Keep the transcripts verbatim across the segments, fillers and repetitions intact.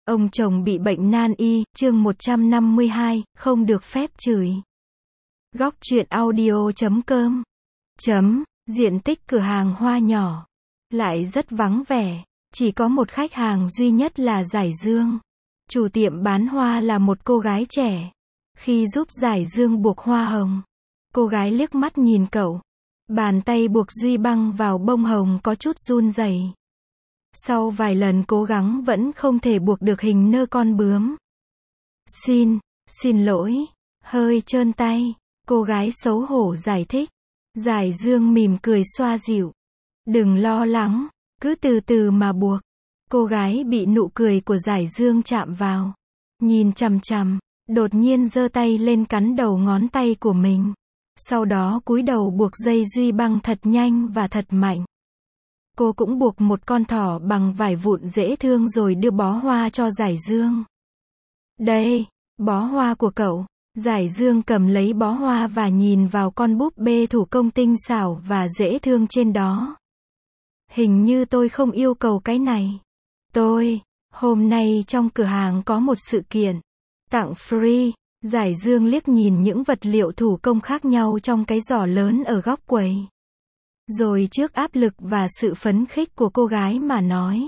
Ông chồng bị bệnh nan y, chương một trăm năm mươi hai, không được phép chửi. Góc truyện audio chấm com. Chấm, diện tích cửa hàng hoa nhỏ. Lại rất vắng vẻ. Chỉ có một khách hàng duy nhất là Giải Dương. Chủ tiệm bán hoa là một cô gái trẻ. Khi giúp Giải Dương buộc hoa hồng, cô gái liếc mắt nhìn cậu. Bàn tay buộc duy băng vào bông hồng có chút run rẩy. Sau vài lần cố gắng vẫn không thể buộc được hình nơ con bướm. Xin, xin lỗi, hơi trơn tay, cô gái xấu hổ giải thích. Giải Dương mỉm cười xoa dịu. Đừng lo lắng, cứ từ từ mà buộc. Cô gái bị nụ cười của Giải Dương chạm vào. Nhìn chằm chằm, đột nhiên giơ tay lên cắn đầu ngón tay của mình. Sau đó cúi đầu buộc dây duy băng thật nhanh và thật mạnh. Cô cũng buộc một con thỏ bằng vải vụn dễ thương rồi đưa bó hoa cho Giải Dương. Đây, bó hoa của cậu. Giải Dương cầm lấy bó hoa và nhìn vào con búp bê thủ công tinh xảo và dễ thương trên đó. Hình như tôi không yêu cầu cái này. Tôi, hôm nay trong cửa hàng có một sự kiện. Tặng free. Giải Dương liếc nhìn những vật liệu thủ công khác nhau trong cái giỏ lớn ở góc quầy. Rồi trước áp lực và sự phấn khích của cô gái mà nói.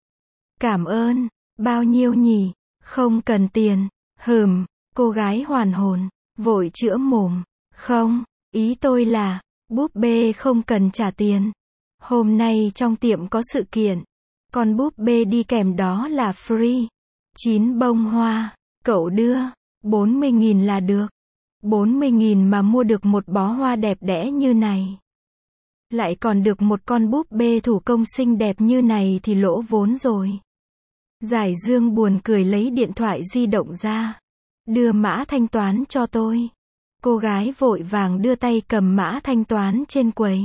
Cảm ơn, bao nhiêu nhỉ? Không cần tiền. Hừm, cô gái hoàn hồn, vội chữa mồm. Không, ý tôi là, búp bê không cần trả tiền. Hôm nay trong tiệm có sự kiện. Con búp bê đi kèm đó là free. Chín bông hoa, cậu đưa, bốn mươi nghìn là được. bốn mươi nghìn mà mua được một bó hoa đẹp đẽ như này. Lại còn được một con búp bê thủ công xinh đẹp như này thì lỗ vốn rồi. Giải Dương buồn cười lấy điện thoại di động ra. Đưa mã thanh toán cho tôi. Cô gái vội vàng đưa tay cầm mã thanh toán trên quầy.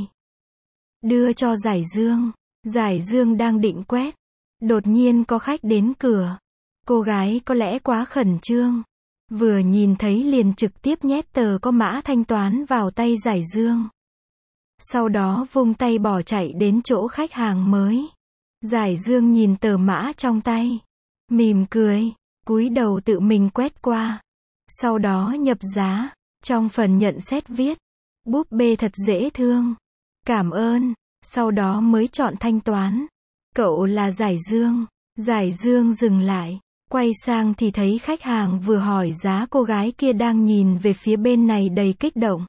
Đưa cho Giải Dương. Giải Dương đang định quét. Đột nhiên có khách đến cửa. Cô gái có lẽ quá khẩn trương. Vừa nhìn thấy liền trực tiếp nhét tờ có mã thanh toán vào tay Giải Dương. Sau đó vung tay bỏ chạy đến chỗ khách hàng mới. Giải Dương nhìn tờ mã trong tay. Mỉm cười, cúi đầu tự mình quét qua. Sau đó nhập giá. Trong phần nhận xét viết. Búp bê thật dễ thương. Cảm ơn. Sau đó mới chọn thanh toán. Cậu là Giải Dương. Giải Dương dừng lại. Quay sang thì thấy khách hàng vừa hỏi giá, cô gái kia đang nhìn về phía bên này đầy kích động.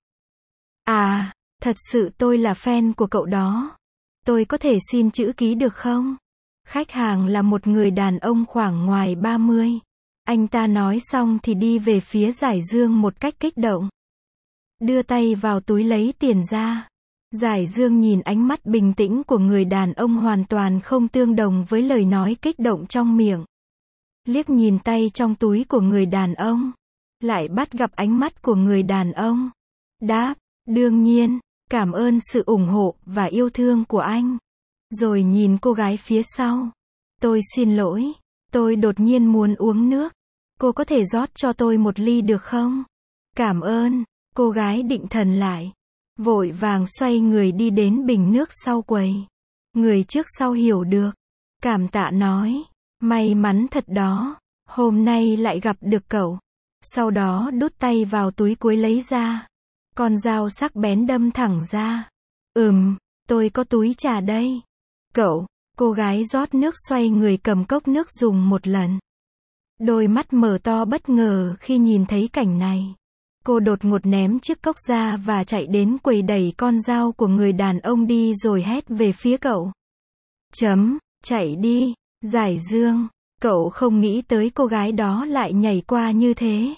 À, thật sự tôi là fan của cậu đó. Tôi có thể xin chữ ký được không? Khách hàng là một người đàn ông khoảng ngoài ba mươi. Anh ta nói xong thì đi về phía Giải Dương một cách kích động. Đưa tay vào túi lấy tiền ra. Giải Dương nhìn ánh mắt bình tĩnh của người đàn ông hoàn toàn không tương đồng với lời nói kích động trong miệng. Liếc nhìn tay trong túi của người đàn ông. Lại bắt gặp ánh mắt của người đàn ông. Đáp, đương nhiên, cảm ơn sự ủng hộ và yêu thương của anh. Rồi nhìn cô gái phía sau. Tôi xin lỗi, tôi đột nhiên muốn uống nước. Cô có thể rót cho tôi một ly được không? Cảm ơn, cô gái định thần lại. Vội vàng xoay người đi đến bình nước sau quầy. Người trước sau hiểu được. Cảm tạ nói. May mắn thật đó. Hôm nay lại gặp được cậu. Sau đó đút tay vào túi cuối lấy ra. Con dao sắc bén đâm thẳng ra. Ừm, tôi có túi trà đây. Cậu, cô gái rót nước xoay người cầm cốc nước dùng một lần. Đôi mắt mở to bất ngờ khi nhìn thấy cảnh này. Cô đột ngột ném chiếc cốc ra và chạy đến quầy đẩy con dao của người đàn ông đi rồi hét về phía cậu. Chấm, chạy đi, Giải Dương. Cậu không nghĩ tới cô gái đó lại nhảy qua như thế.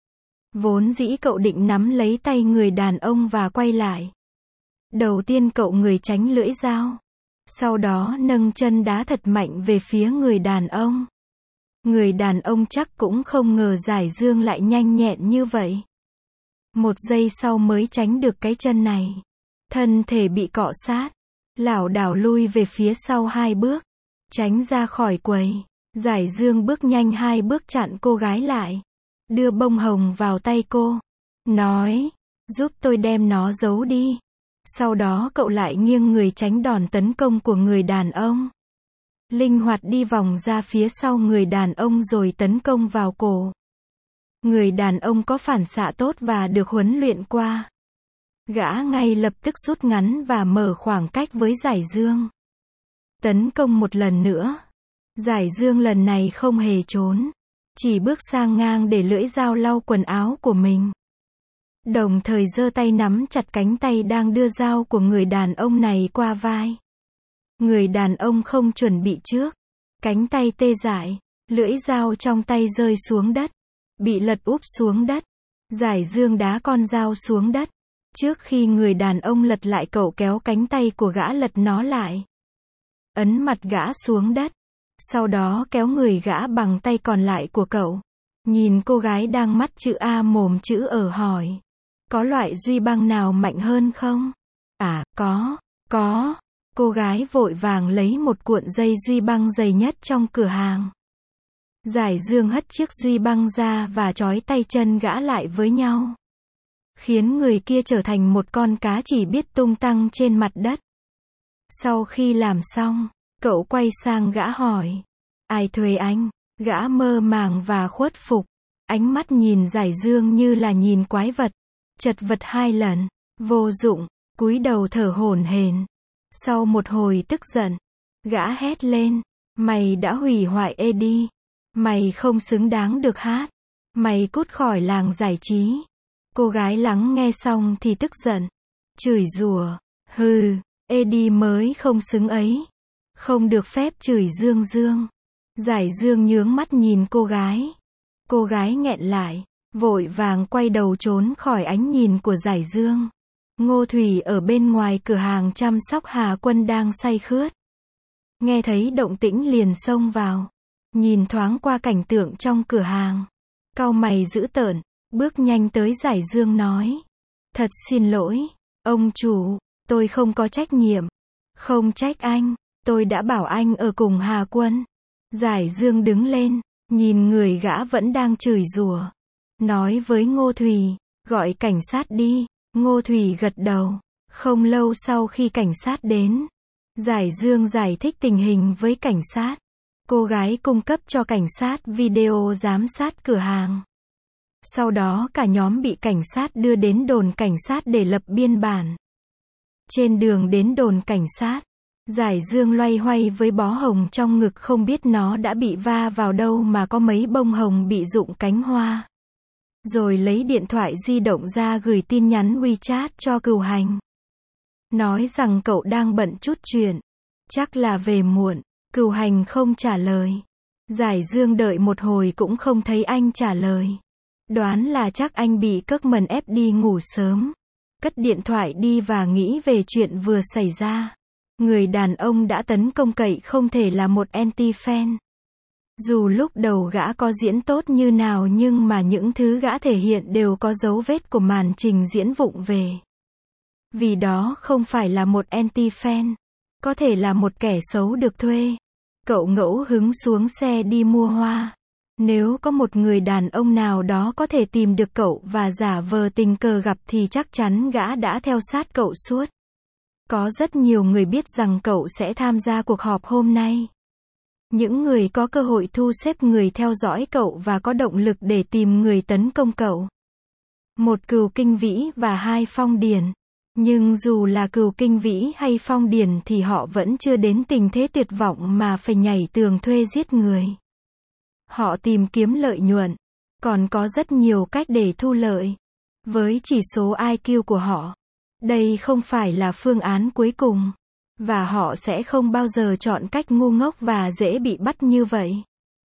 Vốn dĩ cậu định nắm lấy tay người đàn ông và quay lại. Đầu tiên cậu người tránh lưỡi dao. Sau đó nâng chân đá thật mạnh về phía người đàn ông. Người đàn ông chắc cũng không ngờ Giải Dương lại nhanh nhẹn như vậy. Một giây sau mới tránh được cái chân này. Thân thể bị cọ sát. Lảo đảo lui về phía sau hai bước. Tránh ra khỏi quầy. Giải Dương bước nhanh hai bước chặn cô gái lại. Đưa bông hồng vào tay cô. Nói, giúp tôi đem nó giấu đi. Sau đó cậu lại nghiêng người tránh đòn tấn công của người đàn ông. linh hoạt đi vòng ra phía sau người đàn ông rồi tấn công vào cổ. Người đàn ông có phản xạ tốt và được huấn luyện qua. Gã ngay lập tức rút ngắn và mở khoảng cách với Giải Dương. Tấn công một lần nữa. Giải Dương lần này không hề trốn. Chỉ bước sang ngang để lưỡi dao lau quần áo của mình. Đồng thời giơ tay nắm chặt cánh tay đang đưa dao của người đàn ông này qua vai. Người đàn ông không chuẩn bị trước. Cánh tay tê dại. Lưỡi dao trong tay rơi xuống đất. Bị lật úp xuống đất. Giải Dương đá con dao xuống đất. Trước khi người đàn ông lật lại, cậu kéo cánh tay của gã lật nó lại. Ấn mặt gã xuống đất. Sau đó kéo người gã bằng tay còn lại của cậu. Nhìn cô gái đang mắt chữ A mồm chữ ở hỏi. Có loại duy băng nào mạnh hơn không? À, có, có. Cô gái vội vàng lấy một cuộn dây duy băng dày nhất trong cửa hàng. Giải Dương hất chiếc duy băng ra và trói tay chân gã lại với nhau. Khiến người kia trở thành một con cá chỉ biết tung tăng trên mặt đất. Sau khi làm xong, cậu quay sang gã hỏi. Ai thuê anh? Gã mơ màng và khuất phục. Ánh mắt nhìn Giải Dương như là nhìn quái vật. Chật vật hai lần. Vô dụng. Cúi đầu thở hổn hển. Sau một hồi tức giận, gã hét lên. Mày đã hủy hoại Eddie. Mày không xứng đáng được hát. Mày cút khỏi làng giải trí. Cô gái lắng nghe xong thì tức giận. Chửi rủa. Hừ, Eddie mới không xứng ấy. Không được phép chửi Dương Dương. Giải Dương nhướng mắt nhìn cô gái. Cô gái nghẹn lại. Vội vàng quay đầu trốn khỏi ánh nhìn của Giải Dương. Ngô Thủy ở bên ngoài cửa hàng chăm sóc Hà Quân đang say khướt. Nghe thấy động tĩnh liền xông vào. Nhìn thoáng qua cảnh tượng trong cửa hàng. Cau mày dữ tợn. Bước nhanh tới Giải Dương nói. Thật xin lỗi, ông chủ, tôi không có trách nhiệm. Không trách anh, tôi đã bảo anh ở cùng Hà Quân. Giải Dương đứng lên, nhìn người gã vẫn đang chửi rủa. Nói với Ngô Thủy, gọi cảnh sát đi. Ngô Thủy gật đầu. Không lâu sau khi cảnh sát đến, Giải Dương giải thích tình hình với cảnh sát. Cô gái cung cấp cho cảnh sát video giám sát cửa hàng. Sau đó cả nhóm bị cảnh sát đưa đến đồn cảnh sát để lập biên bản. Trên đường đến đồn cảnh sát, Giải Dương loay hoay với bó hồng trong ngực, không biết nó đã bị va vào đâu mà có mấy bông hồng bị rụng cánh hoa. Rồi lấy điện thoại di động ra gửi tin nhắn WeChat cho Cửu Hành. Nói rằng cậu đang bận chút chuyện. Chắc là về muộn. Cửu Hành không trả lời. Giải Dương đợi một hồi cũng không thấy anh trả lời. Đoán là chắc anh bị cấc mần ép đi ngủ sớm. Cất điện thoại đi và nghĩ về chuyện vừa xảy ra. Người đàn ông đã tấn công cậy không thể là một anti-fan. Dù lúc đầu gã có diễn tốt như nào nhưng mà những thứ gã thể hiện đều có dấu vết của màn trình diễn vụng về. Vì đó không phải là một anti-fan. Có thể là một kẻ xấu được thuê. Cậu ngẫu hứng xuống xe đi mua hoa. Nếu có một người đàn ông nào đó có thể tìm được cậu và giả vờ tình cờ gặp thì chắc chắn gã đã theo sát cậu suốt. Có rất nhiều người biết rằng cậu sẽ tham gia cuộc họp hôm nay. Những người có cơ hội thu xếp người theo dõi cậu và có động lực để tìm người tấn công cậu. Một Cừu Kinh Vĩ và hai Phong Điền. Nhưng dù là Cừu Kinh Vĩ hay Phong Điền thì họ vẫn chưa đến tình thế tuyệt vọng mà phải nhảy tường thuê giết người. Họ tìm kiếm lợi nhuận. Còn có rất nhiều cách để thu lợi. Với chỉ số i kiu của họ, đây không phải là phương án cuối cùng. Và họ sẽ không bao giờ chọn cách ngu ngốc và dễ bị bắt như vậy.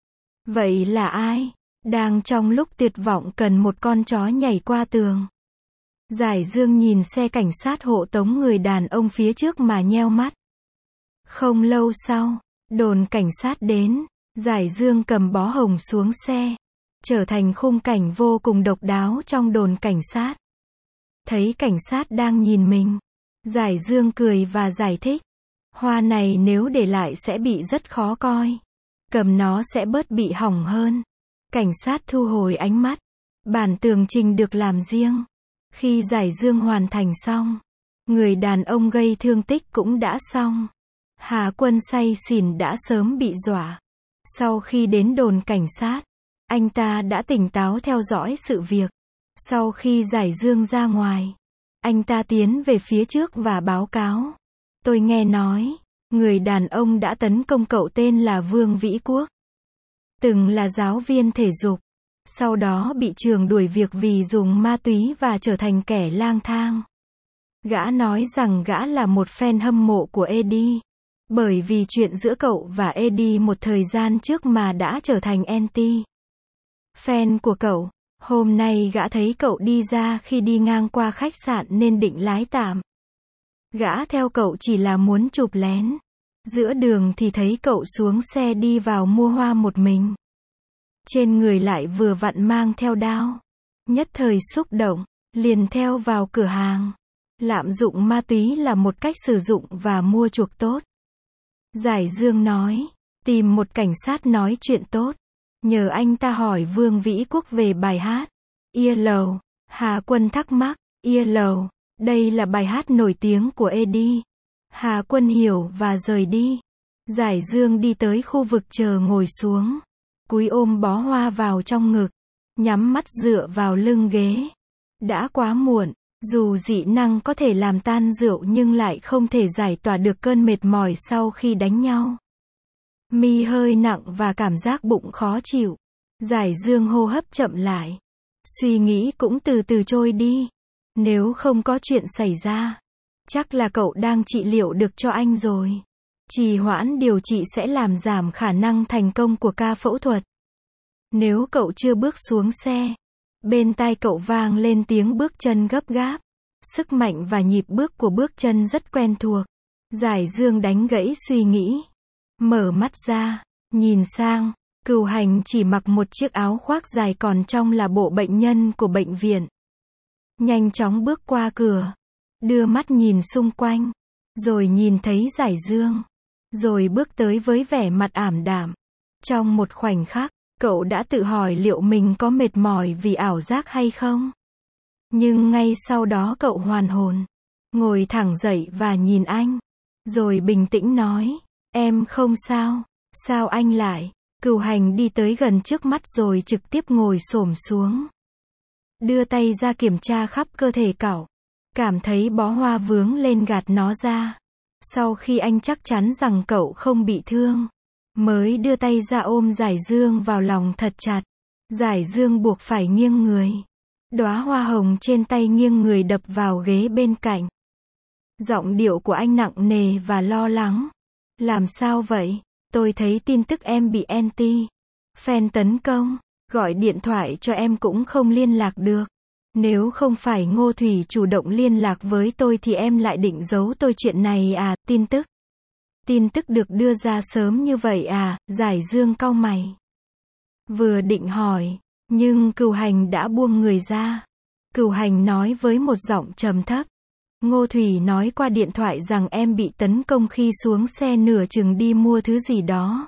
Vậy là ai? Đang trong lúc tuyệt vọng cần một con chó nhảy qua tường. Giải Dương nhìn xe cảnh sát hộ tống người đàn ông phía trước mà nheo mắt. Không lâu sau, đồn cảnh sát đến. Giải Dương cầm bó hồng xuống xe. Trở thành khung cảnh vô cùng độc đáo trong đồn cảnh sát. Thấy cảnh sát đang nhìn mình, Giải Dương cười và giải thích. Hoa này nếu để lại sẽ bị rất khó coi. Cầm nó sẽ bớt bị hỏng hơn. Cảnh sát thu hồi ánh mắt. Bản tường trình được làm riêng. Khi Giải Dương hoàn thành xong, người đàn ông gây thương tích cũng đã xong. Hà Quân say xỉn đã sớm bị dọa. Sau khi đến đồn cảnh sát, anh ta đã tỉnh táo theo dõi sự việc. Sau khi giải dương ra ngoài, anh ta tiến về phía trước và báo cáo. Tôi nghe nói, người đàn ông đã tấn công cậu tên là Vương Vĩ Quốc. Từng là giáo viên thể dục. Sau đó bị trường đuổi việc vì dùng ma túy và trở thành kẻ lang thang. Gã nói rằng gã là một fan hâm mộ của Eddie. Bởi vì chuyện giữa cậu và Eddie một thời gian trước mà đã trở thành anti fan của cậu. Hôm nay gã thấy cậu đi ra khi đi ngang qua khách sạn nên định lái tạm. Gã theo cậu chỉ là muốn chụp lén. Giữa đường thì thấy cậu xuống xe đi vào mua hoa một mình. Trên người lại vừa vặn mang theo đao. Nhất thời xúc động, liền theo vào cửa hàng. Lạm dụng ma túy là một cách sử dụng và mua chuộc tốt. Giải Dương nói, tìm một cảnh sát nói chuyện tốt. Nhờ anh ta hỏi Vương Vĩ Quốc về bài hát Yellow. Hà Quân thắc mắc, Yellow, đây là bài hát nổi tiếng của Eddie. Hà Quân hiểu và rời đi. Giải Dương đi tới khu vực chờ ngồi xuống. Cúi ôm bó hoa vào trong ngực. Nhắm mắt dựa vào lưng ghế. Đã quá muộn. Dù dị năng có thể làm tan rượu nhưng lại không thể giải tỏa được cơn mệt mỏi sau khi đánh nhau. Mi hơi nặng và cảm giác bụng khó chịu. Giải Dương hô hấp chậm lại. Suy nghĩ cũng từ từ trôi đi. Nếu không có chuyện xảy ra, chắc là cậu đang trị liệu được cho anh rồi. Trì hoãn điều trị sẽ làm giảm khả năng thành công của ca phẫu thuật. Nếu cậu chưa bước xuống xe, bên tai cậu vang lên tiếng bước chân gấp gáp. Sức mạnh và nhịp bước của bước chân rất quen thuộc. Giải Dương đánh gãy suy nghĩ. Mở mắt ra, nhìn sang, Cửu Hành chỉ mặc một chiếc áo khoác dài còn trong là bộ bệnh nhân của bệnh viện. Nhanh chóng bước qua cửa, đưa mắt nhìn xung quanh, rồi nhìn thấy Giải Dương, rồi bước tới với vẻ mặt ảm đạm. Trong một khoảnh khắc, cậu đã tự hỏi liệu mình có mệt mỏi vì ảo giác hay không. Nhưng ngay sau đó cậu hoàn hồn, ngồi thẳng dậy và nhìn anh, rồi bình tĩnh nói, em không sao, sao anh lại? Cửu Hành đi tới gần trước mắt rồi trực tiếp ngồi xổm xuống. Đưa tay ra kiểm tra khắp cơ thể cậu. Cảm thấy bó hoa vướng lên gạt nó ra. Sau khi anh chắc chắn rằng cậu không bị thương, mới đưa tay ra ôm Giải Dương vào lòng thật chặt. Giải Dương buộc phải nghiêng người. Đóa hoa hồng trên tay nghiêng người đập vào ghế bên cạnh. Giọng điệu của anh nặng nề và lo lắng. Làm sao vậy? Tôi thấy tin tức em bị anti fan tấn công. Gọi điện thoại cho em cũng không liên lạc được. Nếu không phải Ngô Thủy chủ động liên lạc với tôi thì em lại định giấu tôi chuyện này à? Tin tức Tin tức được đưa ra sớm như vậy à? Giải Dương cau mày. Vừa định hỏi, nhưng Cửu Hành đã buông người ra. Cửu Hành nói với một giọng trầm thấp. Ngô Thủy nói qua điện thoại rằng em bị tấn công khi xuống xe nửa chừng đi mua thứ gì đó.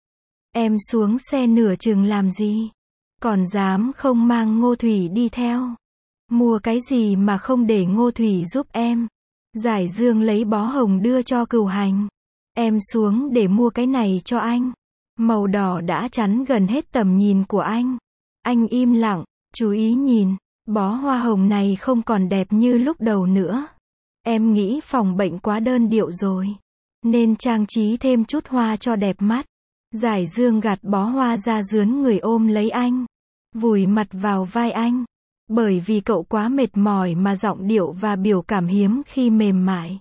Em xuống xe nửa chừng làm gì? Còn dám không mang Ngô Thủy đi theo? Mua cái gì mà không để Ngô Thủy giúp em? Giải Dương lấy bó hồng đưa cho Cửu Hành. Em xuống để mua cái này cho anh. Màu đỏ đã chắn gần hết tầm nhìn của anh. Anh im lặng, chú ý nhìn. Bó hoa hồng này không còn đẹp như lúc đầu nữa. Em nghĩ phòng bệnh quá đơn điệu rồi, nên trang trí thêm chút hoa cho đẹp mắt. Giải Dương gạt bó hoa ra dướn người ôm lấy anh, vùi mặt vào vai anh. Bởi vì cậu quá mệt mỏi mà giọng điệu và biểu cảm hiếm khi mềm mại.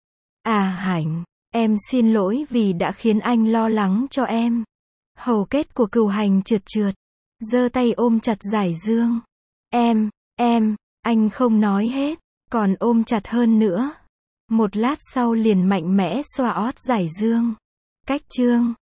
À Hành, em xin lỗi vì đã khiến anh lo lắng cho em. Hầu kết của Cửu Hành trượt trượt, giơ tay ôm chặt Giải Dương. Em, em, anh không nói hết, còn ôm chặt hơn nữa. Một lát sau liền mạnh mẽ xoa ót Giải Dương. Cách chương